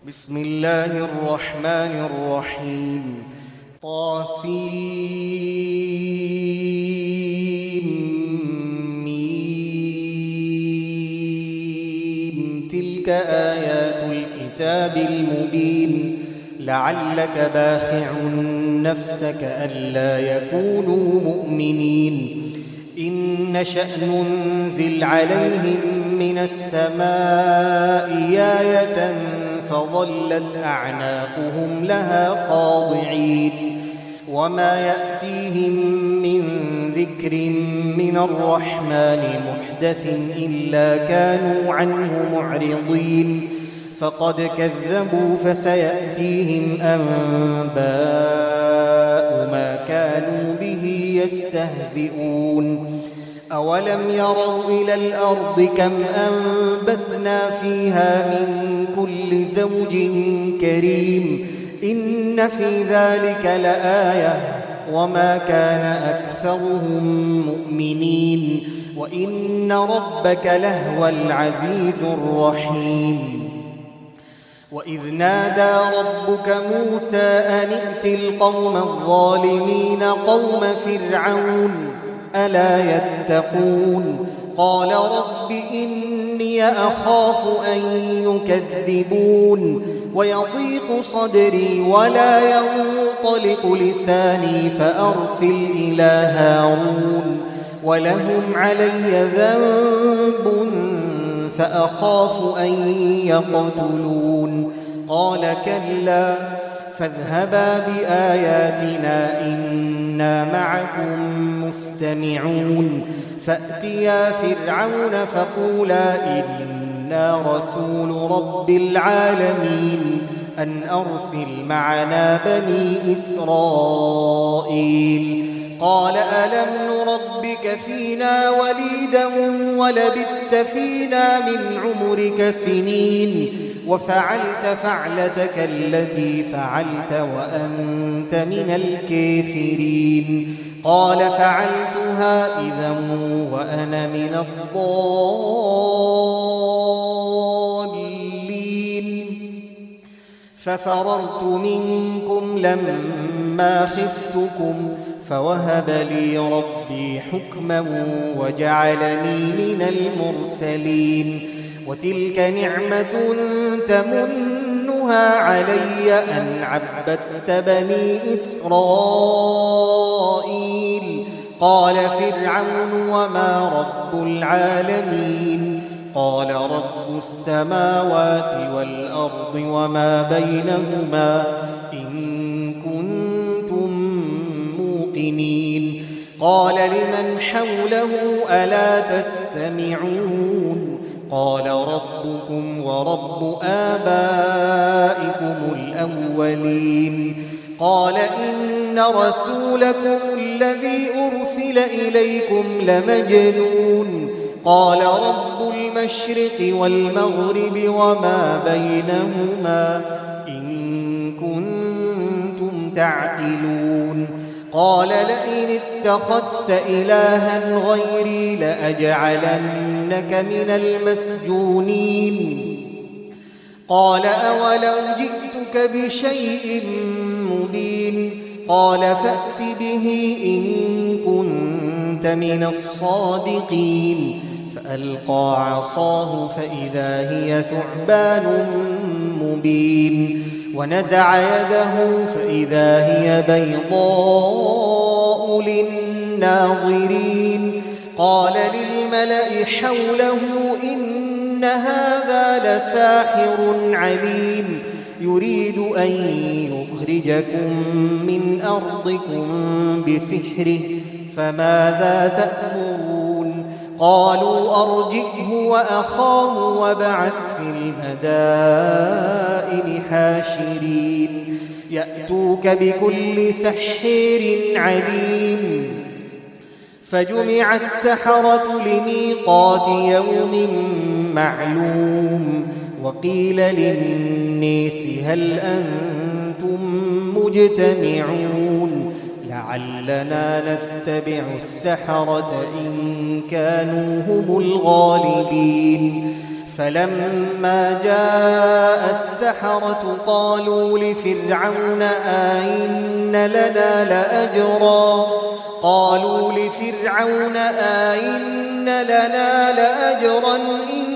بسم الله الرحمن الرحيم طاسيم تلك آيات الكتاب المبين لعلك باخع نفسك ألا يكونوا مؤمنين إن نشأ ننزل عليهم من السماء آية فظلت أعناقهم لها خاضعين وما يأتيهم من ذكر من الرحمن محدث إلا كانوا عنه معرضين فقد كذبوا فسيأتيهم أنباء ما كانوا به يستهزئون أولم يروا إلى الأرض كم أنبتنا فيها من كل زوج كريم إن في ذلك لآية وما كان أكثرهم مؤمنين وإن ربك لهو العزيز الرحيم وإذ نادى ربك موسى أن ائت القوم الظالمين قوم فرعون ألا يتقون قال رب إني أخاف أن يكذبون ويضيق صدري ولا ينطلق لساني فأرسل إلى هارون ولهم علي ذنب فأخاف أن يقتلون قال كلا فاذهبا بآياتنا إنا معكم مستمعون فأتيا فرعون فقولا إنا رسول رب العالمين أن أرسل معنا بني إسرائيل قال ألم نربك فينا وليدا ولبثت فينا من عمرك سنين وفعلت فعلتك التي فعلت وأنت من الكافرين قال فعلتها إذا وأنا من الضالين ففررت منكم لما خفتكم فوهب لي ربي حكما وجعلني من المرسلين وتلك نعمة تمنها علي أن عبدت بني إسرائيل قال فرعون وما رب العالمين قال رب السماوات والأرض وما بينهما إن كنتم موقنين قال لمن حوله ألا تستمعون قال ربكم ورب آبائكم الأولين قال إن رسولكم الذي أرسل إليكم لمجنون قال رب المشرق والمغرب وما بينهما إن كنتم تعقلون قال لئن اتخذت إلها غيري لأجعلنك من المسجونين قال أولو جئتك بشيء مبين قال فأت به إن كنت من الصادقين فألقى عصاه فإذا هي ثعبان مبين ونزع يده فإذا هي بيضاء للناظرين قال للملأ حوله إن هذا لساحر عليم يريد أن يخرجكم من أرضكم بسحره فماذا تأمرون قالوا أرجئه وأخاه وابعث في المدائن حاشرين يأتوك بكل سحر عليم فجمع السحرة لميقات يوم معلوم وقيل للناس هل أنتم مجتمعون لعلنا نتبع السحرة إن كانوا هم الغالبين فلما جاء السحرة قالوا لفرعون أئن لنا لأجرا إن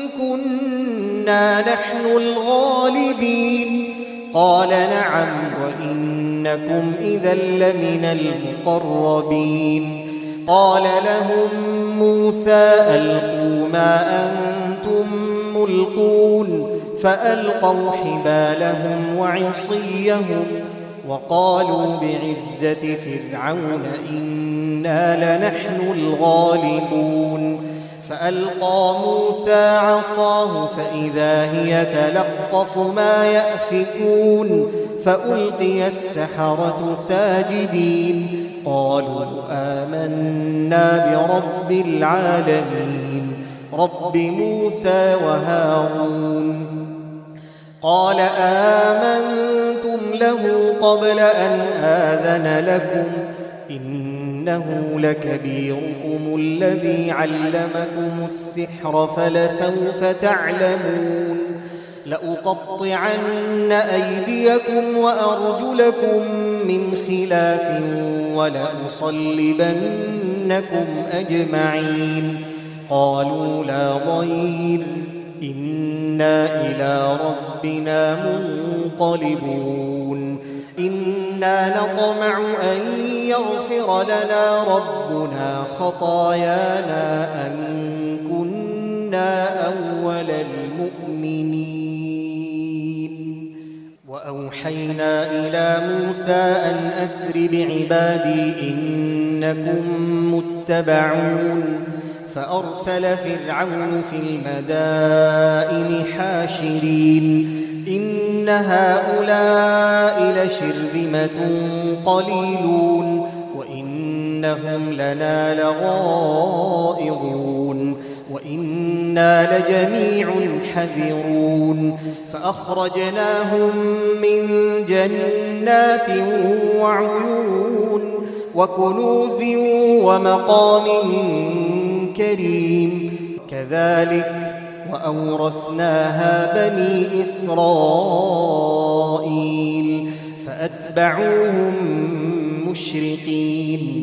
كنا نحن الغالبين قال نعم وإنكم إذا لمن المقربين قال لهم موسى ألقوا ما أنتم ملقون فألقوا حبالهم وعصيهم وقالوا بعزة فرعون إنا لنحن الغالبون فألقى موسى عصاه فإذا هي تلقف ما يأفكون فألقي السحرة ساجدين قالوا آمنا برب العالمين رب موسى وهارون قال آمنتم له قبل أن آذن لكم إنه لكبيركم الذي علمكم السحر فلسوف تعلمون لأقطعن أيديكم وأرجلكم من خلاف ولأصلبنكم أجمعين قالوا لا ضير إنا إلى ربنا منقلبون إنا نطمع أن يغفر لنا ربنا خطايانا أن كنا أول المؤمنين وأوحينا إلى موسى أن أسر بعبادي إنكم متبعون فأرسل فرعون في المدائن حاشرين إن هؤلاء لشرذمة قليلون وإنهم لنا لغائظون وإنا لجميع حذرون فأخرجناهم من جنات وعيون وكنوز ومقام كريم كذلك وأورثناها بني إسرائيل فأتبعوهم مشرقين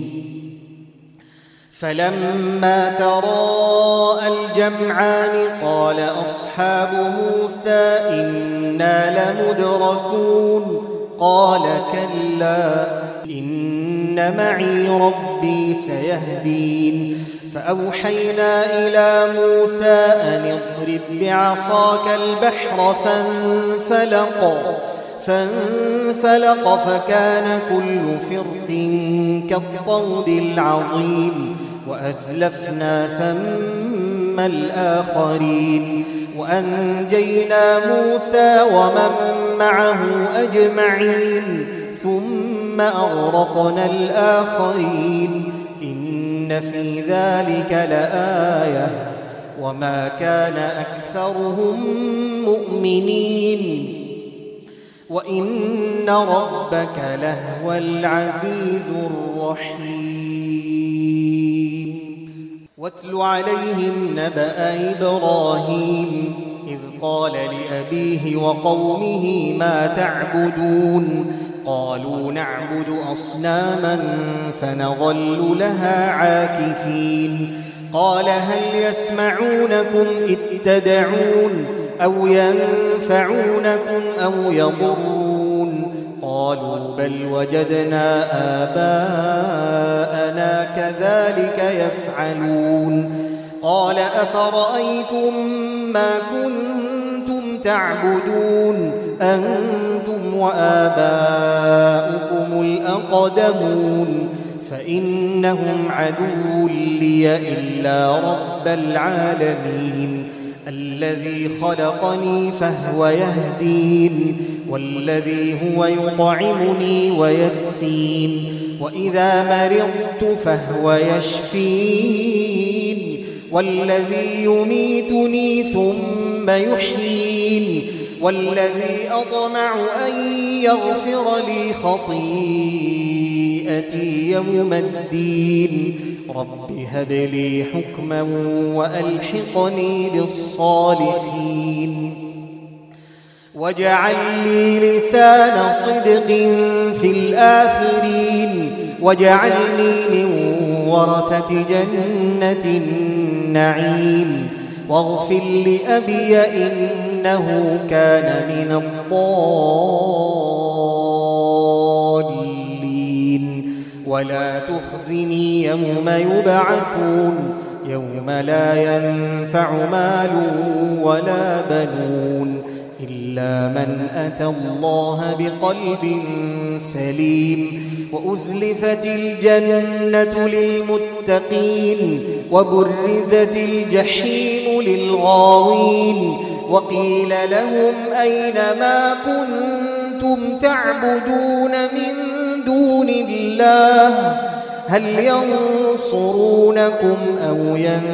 فلما تراءى الجمعان قال أصحاب موسى إنا لمدركون قال كلا إن معي ربي سيهدين فأوحينا إلى موسى أن اضرب بعصاك البحر فانفلق فكان كل فرق كالطود العظيم وأزلفنا ثم الآخرين وأنجينا موسى ومن معه أجمعين ثم أغرقنا الآخرين إن في ذلك لآية وما كان أكثرهم مؤمنين وإن ربك لهو العزيز الرحيم واتل عليهم نبأ إبراهيم إذ قال لأبيه وقومه ما تعبدون قالوا نعبد أصناما فنظل لها عاكفين قال هل يسمعونكم إذ تدعون أو ينفعونكم أو يضرون قالوا بل وجدنا آباءنا كذلك يفعلون قال أفرأيتم ما كنتم تعبدون أنتم وآباؤكم الأقدمون فإنهم عدو لي إلا رب العالمين الذي خلقني فهو يهدين والذي هو يطعمني ويسقين وإذا مرضت فهو يشفين والذي يميتني ثم يحيين والذي أطمع أن يغفر لي خطيئتي سيئتي يوم الدين رب هب لي حكما وألحقني بالصالحين واجعل لي لسان صدق في الآخرين واجعلني من ورثة جنة النعيم واغفر لأبي إنه كان من الضالين ولا تخزني يوم يبعثون يوم لا ينفع مال ولا بنون إلا من أتى الله بقلب سليم وأزلفت الجنة للمتقين وبرزت الجحيم للغاوين وقيل لهم أين ما كنتم تعبدون من دون الله هل ينصرونكم أو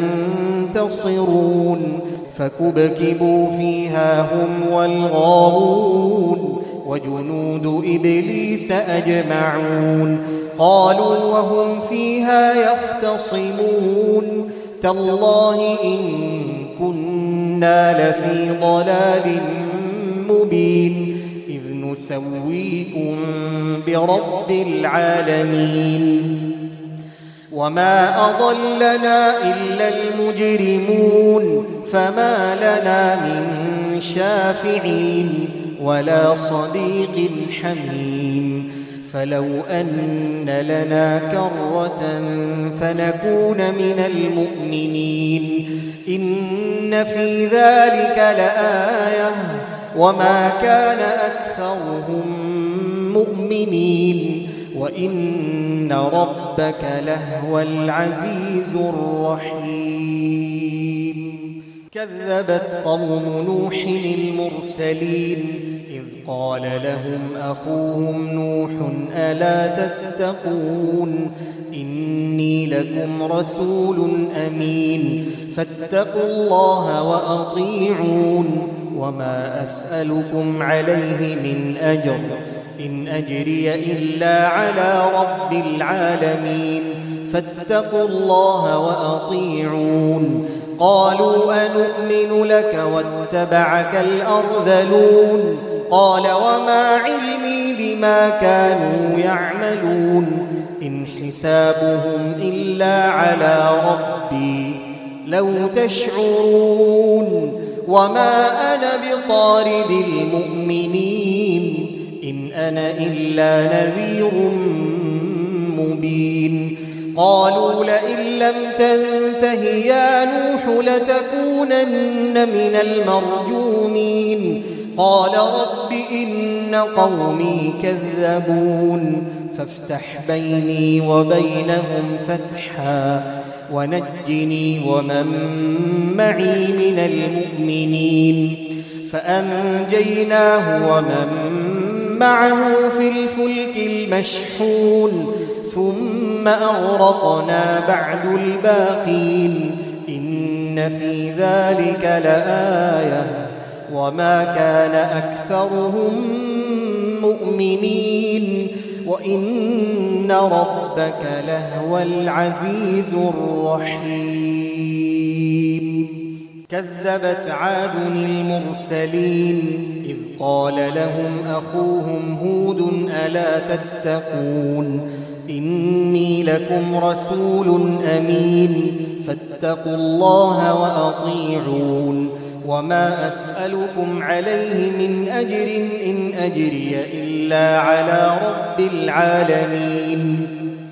ينتصرون فكبكبوا فيها هم والغاوون وجنود إبليس أجمعون قالوا وهم فيها يختصمون تالله إن كنا لفي ضلال مبين إذ نسويكم برب العالمين وما أضلنا إلا المجرمون فما لنا من شافعين ولا صديق حميم فلو أن لنا كرة فنكون من المؤمنين إن في ذلك لآية وما كان أكثرهم مؤمنين وإن ربك لهو العزيز الرحيم كذبت قوم نوح المرسلين إذ قال لهم أخوهم نوح ألا تتقون إني لكم رسول أمين فاتقوا الله وأطيعون وما أسألكم عليه من أجر إن أجري إلا على رب العالمين فاتقوا الله وأطيعون قالوا أنؤمن لك واتبعك الأرذلون قال وما علمي بما كانوا يعملون إن حسابهم إلا على ربي لو تشعرون وما أنا بطارد المؤمنين إن أنا إلا نذير مبين قالوا لئن لم تنته يا نوح لتكونن من المرجومين قال رب إن قومي كذبون فافتح بيني وبينهم فتحا ونجني ومن معي من المؤمنين فأنجيناه ومن معه في الفلك المشحون ثم أغرقنا بعد الباقين إن في ذلك لآية وما كان أكثرهم مؤمنين وإن ربك لهو العزيز الرحيم كذبت عاد المرسلين إذ قال لهم أخوهم هود ألا تتقون إني لكم رسول أمين فاتقوا الله وأطيعون وما أسألكم عليه من أجر إن أجري إلا على رب العالمين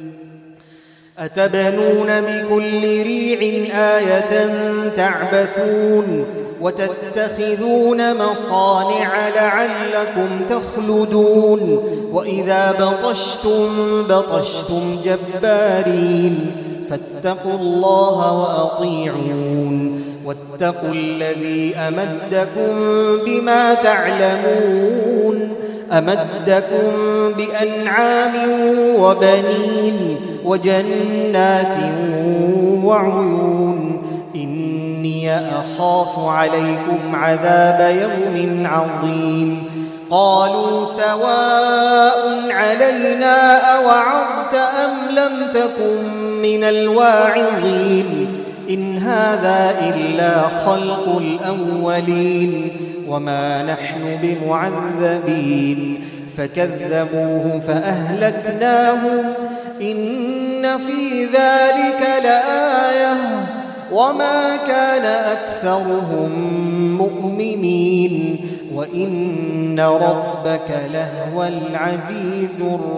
أتبنون بكل ريع آية تعبثون وتتخذون مصانع لعلكم تخلدون وإذا بطشتم جبارين فاتقوا الله وأطيعون واتقوا الذي أمدكم بما تعلمون أمدكم بأنعام وبنين وجنات وعيون إني أخاف عليكم عذاب يوم عظيم قالوا سواء علينا أوعظت أم لم تكن من الواعظين إن هذا إلا خلق الأولين وما نحن بمعذبين فكذبوه فأهلكناهم إن في ذلك لآية وما كان أكثرهم مؤمنين وإن ربك لهو العزيز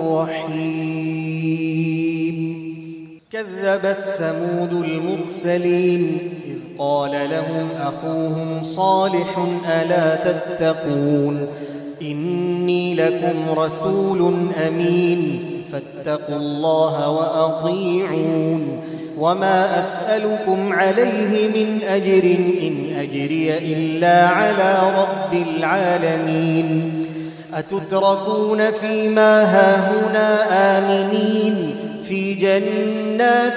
الرحيم كذبت ثمود المرسلين إذ قال لهم أخوهم صالح ألا تتقون إني لكم رسول أمين فاتقوا الله وأطيعون وما أسألكم عليه من أجر إن أجري إلا على رب العالمين أتتركون فيما هاهنا آمنين في جنات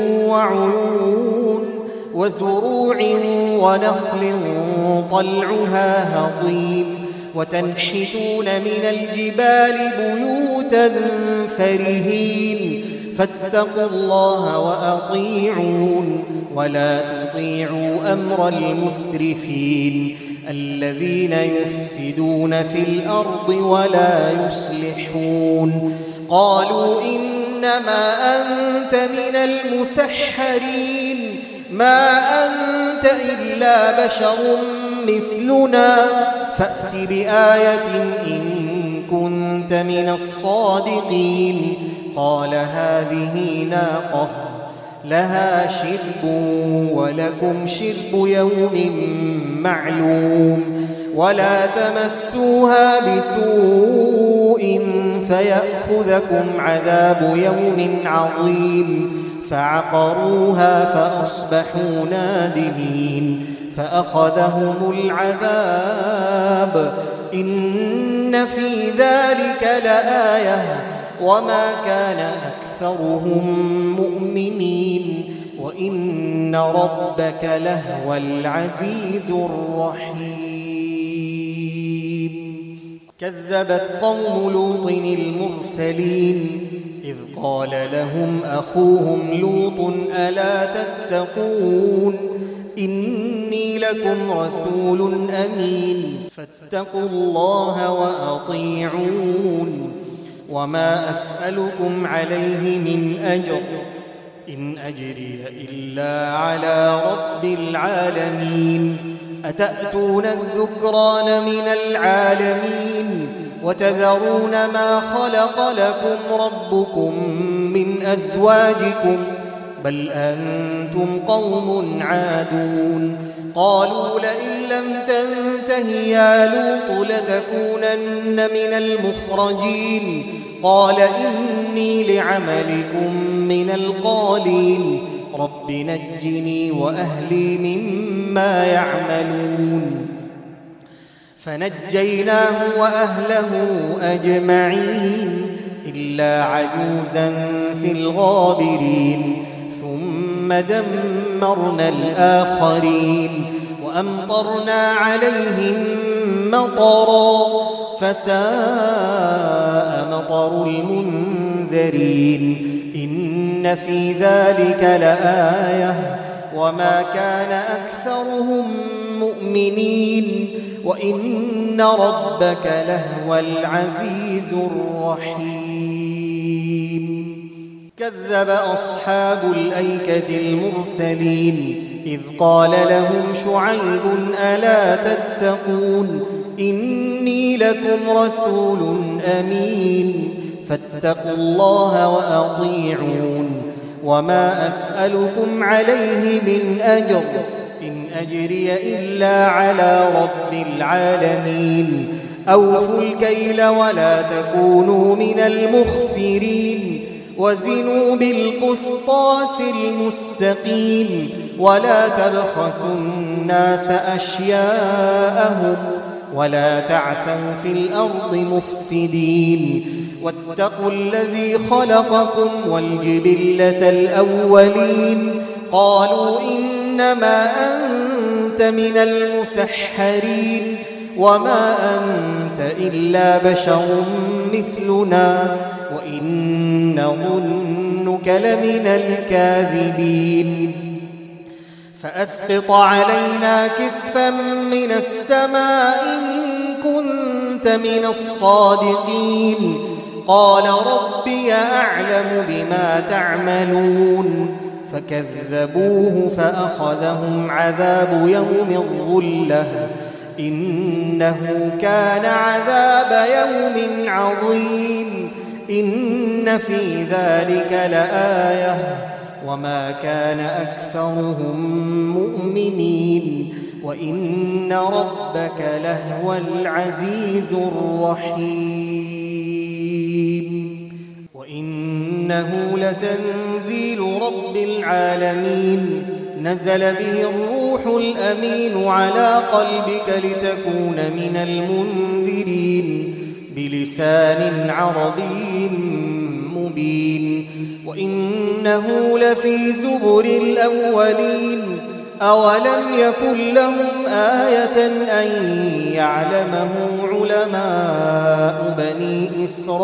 وعيون وزروع ونخل طلعها هضيم وتنحتون من الجبال بيوتا فرهين فاتقوا الله وأطيعون ولا تطيعوا أمر المسرفين الذين يفسدون في الأرض ولا يصلحون قالوا إنما أنت من المسحرين ما أنت إلا بشر مثلنا فأت بآية إن كنت من الصادقين قال هذه ناقة لها شرب ولكم شرب يوم معلوم ولا تمسوها بسوء فيأخذكم عذاب يوم عظيم فعقروها فأصبحوا نادمين فأخذهم العذاب إن في ذلك لآية وما كان أكثرهم مؤمنين وإن ربك لهو العزيز الرحيم كذبت قوم لوط المرسلين إذ قال لهم أخوهم لوط ألا تتقون إني لكم رسول أمين فاتقوا الله وأطيعون وما أسألكم عليه من أجر إن أجري إلا على رب العالمين أتأتون الذكران من العالمين وتذرون ما خلق لكم ربكم من أزواجكم بل أنتم قوم عادون قالوا لئن لم تنته يا لوط لتكونن من المخرجين قال إني لعملكم من القالين رب نجني وأهلي مما يعملون فنجيناه وأهله أجمعين إلا عجوزا في الغابرين ثم دمرنا الآخرين وأمطرنا عليهم مطرا فساء مطر المنذرين إن في ذلك لآية وما كان أكثرهم مؤمنين وإن ربك لهو العزيز الرحيم كذب أصحاب الأيكة المرسلين إذ قال لهم شعيب ألا تتقون إني لكم رسول أمين فاتقوا الله وأطيعون وما أسألكم عليه من أجر إن أجري إلا على رب العالمين أوفوا الكيل ولا تكونوا من المخسرين وزنوا بالقسطاس المستقيم ولا تبخسوا الناس أشياءهم ولا تعثوا في الأرض مفسدين واتقوا الذي خلقكم والجبلة الأولين قالوا إنما أنت من المسحرين وما أنت إلا بشر مثلنا وإن نظنك لمن الكاذبين فأسقط علينا كسفا من السماء إن كنت من الصادقين قال ربي أعلم بما تعملون فكذبوه فأخذهم عذاب يوم الظلة إنه كان عذاب يوم عظيم إن في ذلك لآية وما كان أكثرهم مؤمنين وإن ربك لهو العزيز الرحيم وإنه لتنزيل رب العالمين نزل به الروح الأمين على قلبك لتكون من المنذرين بلسان عربي مبين وإنه لفي زبر الأولين أولم يكن لهم آية أن يعلمه علماء بني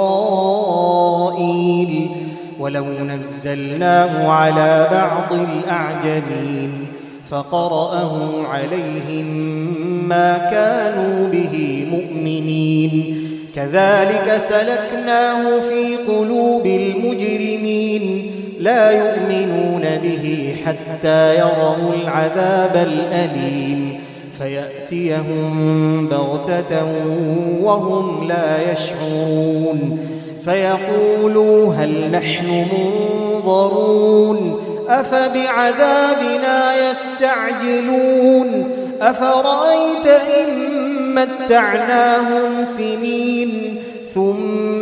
إسرائيل ولو نزلناه على بعض الأعجمين فقرأه عليهم ما كانوا به مؤمنين كذلك سلكناه في قلوب المجرمين لا يؤمنون به حتى يروا العذاب الأليم فيأتيهم بغتة وهم لا يشعرون فيقولوا هل نحن منظرون أفبعذابنا يستعجلون أفرأيت إن متعناهم سنين ثم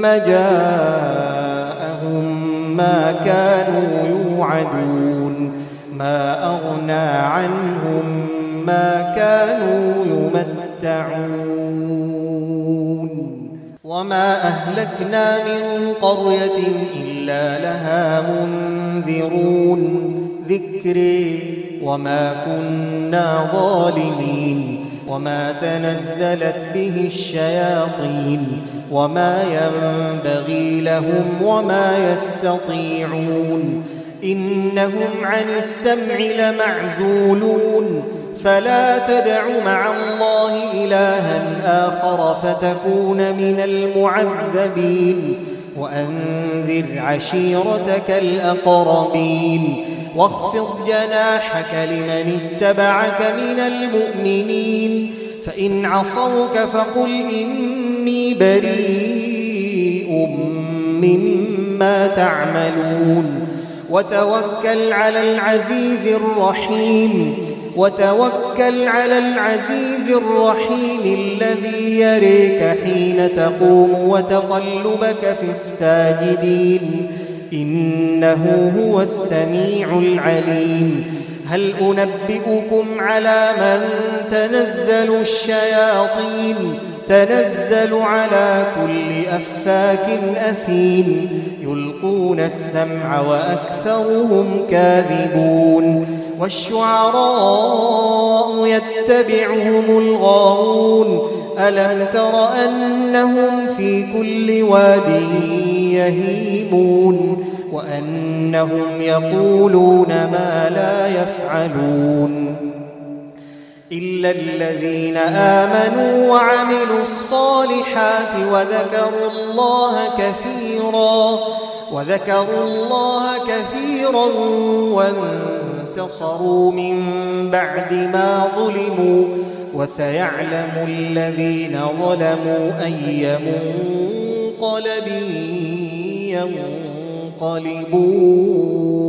جاءهم ما كانوا يوعدون ما أغنى عنهم ما كانوا يمتعون وما أهلكنا من قرية إلا لها منذرون ذكري وما كنا ظالمين وما تنزلت به الشياطين وما ينبغي لهم وما يستطيعون إنهم عن السمع لمعزولون فلا تدع مع الله إلها آخر فتكون من المعذبين وأنذر عشيرتك الأقربين واخفض جناحك لمن اتبعك من المؤمنين فإن عصوك فقل إني بريء مما تعملون وتوكل على العزيز الرحيم الذي يريك حين تقوم وتقلبك في الساجدين إنه هو السميع العليم هل أنبئكم على من تنزل الشياطين تنزل على كل أفاك أثيم يلقون السمع وأكثرهم كاذبون والشعراء يتبعهم الغاوون ألم تر أنهم في كل واد يهيمون وأنهم يقولون ما لا يفعلون إلا الذين آمنوا وعملوا الصالحات وذكروا الله كثيرا وانتصروا من بعد ما ظلموا وسيعلم الذين ظلموا أي منقلب ينقلبون